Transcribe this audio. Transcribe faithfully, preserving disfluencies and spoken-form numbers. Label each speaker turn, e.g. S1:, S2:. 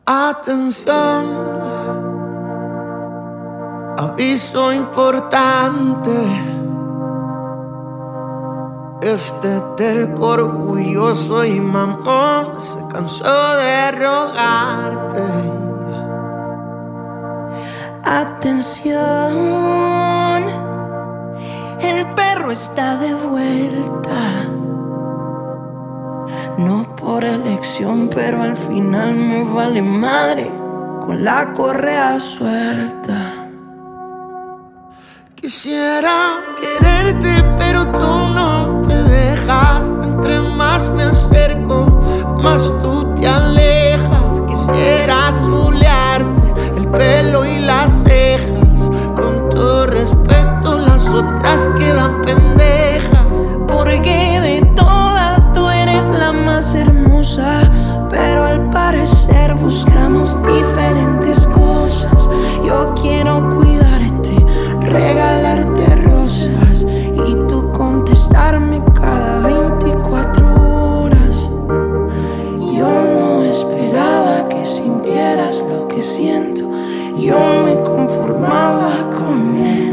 S1: Atención, aviso importante. Este terco, orgulloso y mamón se cansó de rogarte.
S2: Atención, el perro está de vuelta. No por elección, pero al final me vale madre con la correa suelta.
S1: Quisiera quererte, pero tú no te dejas. Entre más me acerco, más tú te alejas. Quisiera chulearte el pelo y las cejas. Con todo respeto, las otras quedan pendejas.
S2: Porque de todas tú eres la más hermosa, pero al parecer buscamos diferentes cosas. Yo quiero cuidarte, regalarte rosas y tú contestarme cada veinticuatro horas. Yo no esperaba que sintieras lo que siento, yo me conformaba con él.